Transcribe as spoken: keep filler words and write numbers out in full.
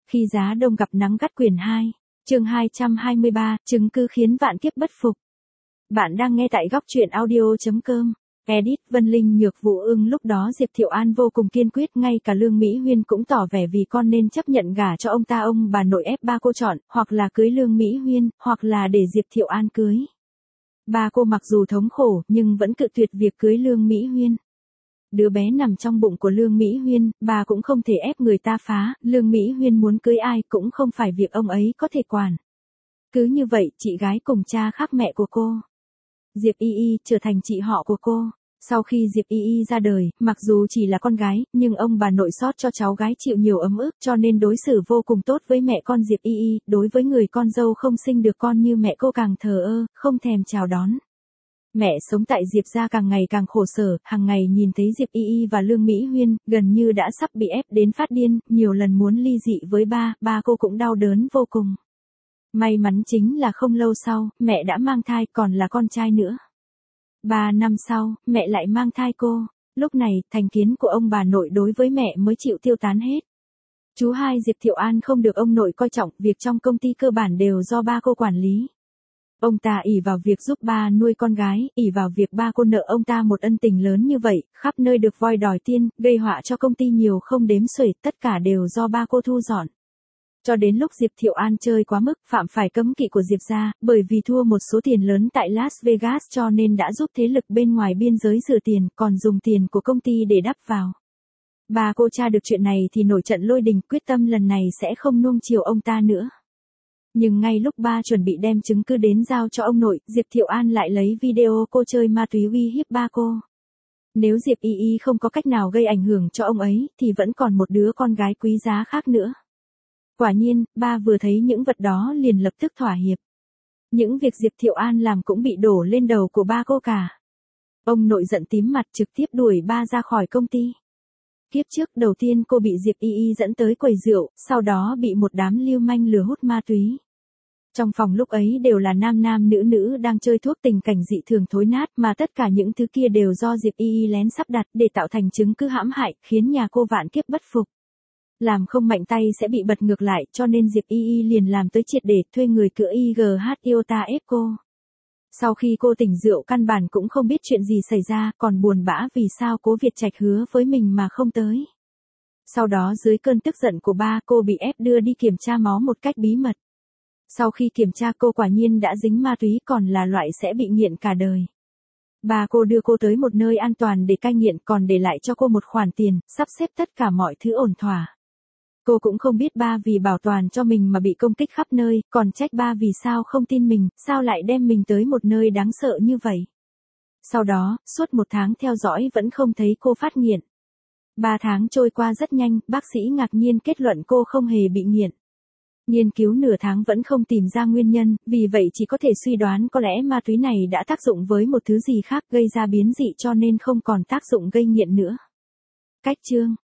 Khi giá đông gặp nắng gắt quyển hai, chương hai trăm hai mươi ba, chứng cứ khiến vạn kiếp bất phục. Bạn đang nghe tại góc truyện audio chấm com. Edit Vân Linh Nhược Vũ Ưng. Lúc đó Diệp Thiệu An vô cùng kiên quyết, ngay cả Lương Mỹ Huyên cũng tỏ vẻ vì con nên chấp nhận gả cho ông ta. Ông bà nội ép ba cô chọn, hoặc là cưới Lương Mỹ Huyên, hoặc là để Diệp Thiệu An cưới. Ba cô mặc dù thống khổ, nhưng vẫn cự tuyệt việc cưới Lương Mỹ Huyên. Đứa bé nằm trong bụng của Lương Mỹ Huyên, bà cũng không thể ép người ta phá, Lương Mỹ Huyên muốn cưới ai cũng không phải việc ông ấy có thể quản. Cứ như vậy, chị gái cùng cha khác mẹ của cô, Diệp Y Y, trở thành chị họ của cô. Sau khi Diệp Y Y ra đời, mặc dù chỉ là con gái, nhưng ông bà nội xót cho cháu gái chịu nhiều ấm ức, cho nên đối xử vô cùng tốt với mẹ con Diệp Y Y. Đối với người con dâu không sinh được con như mẹ cô càng thờ ơ, không thèm chào đón. Mẹ sống tại Diệp gia càng ngày càng khổ sở, hàng ngày nhìn thấy Diệp Y Y và Lương Mỹ Huyên, gần như đã sắp bị ép đến phát điên, nhiều lần muốn ly dị với ba, ba cô cũng đau đớn vô cùng. May mắn chính là không lâu sau, mẹ đã mang thai, còn là con trai nữa. Ba năm sau, mẹ lại mang thai cô. Lúc này, thành kiến của ông bà nội đối với mẹ mới chịu tiêu tán hết. Chú hai Diệp Thiệu An không được ông nội coi trọng, việc trong công ty cơ bản đều do ba cô quản lý. Ông ta ỷ vào việc giúp ba nuôi con gái, ỷ vào việc ba cô nợ ông ta một ân tình lớn như vậy, khắp nơi được voi đòi tiên, gây họa cho công ty nhiều không đếm xuể, tất cả đều do ba cô thu dọn. Cho đến lúc Diệp Thiệu An chơi quá mức, phạm phải cấm kỵ của Diệp gia, bởi vì thua một số tiền lớn tại Las Vegas cho nên đã giúp thế lực bên ngoài biên giới rửa tiền, còn dùng tiền của công ty để đắp vào. Ba cô tra được chuyện này thì nổi trận lôi đình, quyết tâm lần này sẽ không nuông chiều ông ta nữa. Nhưng ngay lúc ba chuẩn bị đem chứng cứ đến giao cho ông nội, Diệp Thiệu An lại lấy video cô chơi ma túy uy hiếp ba cô. Nếu Diệp Y Y không có cách nào gây ảnh hưởng cho ông ấy, thì vẫn còn một đứa con gái quý giá khác nữa. Quả nhiên, ba vừa thấy những vật đó liền lập tức thỏa hiệp. Những việc Diệp Thiệu An làm cũng bị đổ lên đầu của ba cô cả. Ông nội giận tím mặt, trực tiếp đuổi ba ra khỏi công ty. Kiếp trước đầu tiên cô bị Diệp Y Y dẫn tới quầy rượu, sau đó bị một đám lưu manh lừa hút ma túy. Trong phòng lúc ấy đều là nam nam nữ nữ đang chơi thuốc, tình cảnh dị thường thối nát, mà tất cả những thứ kia đều do Diệp Y Y lén sắp đặt để tạo thành chứng cứ hãm hại, khiến nhà cô vạn kiếp bất phục. Làm không mạnh tay sẽ bị bật ngược lại, cho nên Diệp Y Y liền làm tới triệt để, thuê người cưỡi i giê hát Iota ép cô. Sau khi cô tỉnh rượu căn bản cũng không biết chuyện gì xảy ra, còn buồn bã vì sao Cố Việt Trạch hứa với mình mà không tới. Sau đó dưới cơn tức giận của ba, cô bị ép đưa đi kiểm tra máu một cách bí mật. Sau khi kiểm tra cô quả nhiên đã dính ma túy, còn là loại sẽ bị nghiện cả đời. Ba cô đưa cô tới một nơi an toàn để cai nghiện, còn để lại cho cô một khoản tiền, sắp xếp tất cả mọi thứ ổn thỏa. Cô cũng không biết ba vì bảo toàn cho mình mà bị công kích khắp nơi, còn trách ba vì sao không tin mình, sao lại đem mình tới một nơi đáng sợ như vậy. Sau đó, suốt một tháng theo dõi vẫn không thấy cô phát nghiện. Ba tháng trôi qua rất nhanh, bác sĩ ngạc nhiên kết luận cô không hề bị nghiện. Nghiên cứu nửa tháng vẫn không tìm ra nguyên nhân, vì vậy chỉ có thể suy đoán có lẽ ma túy này đã tác dụng với một thứ gì khác gây ra biến dị cho nên không còn tác dụng gây nghiện nữa. Cách chương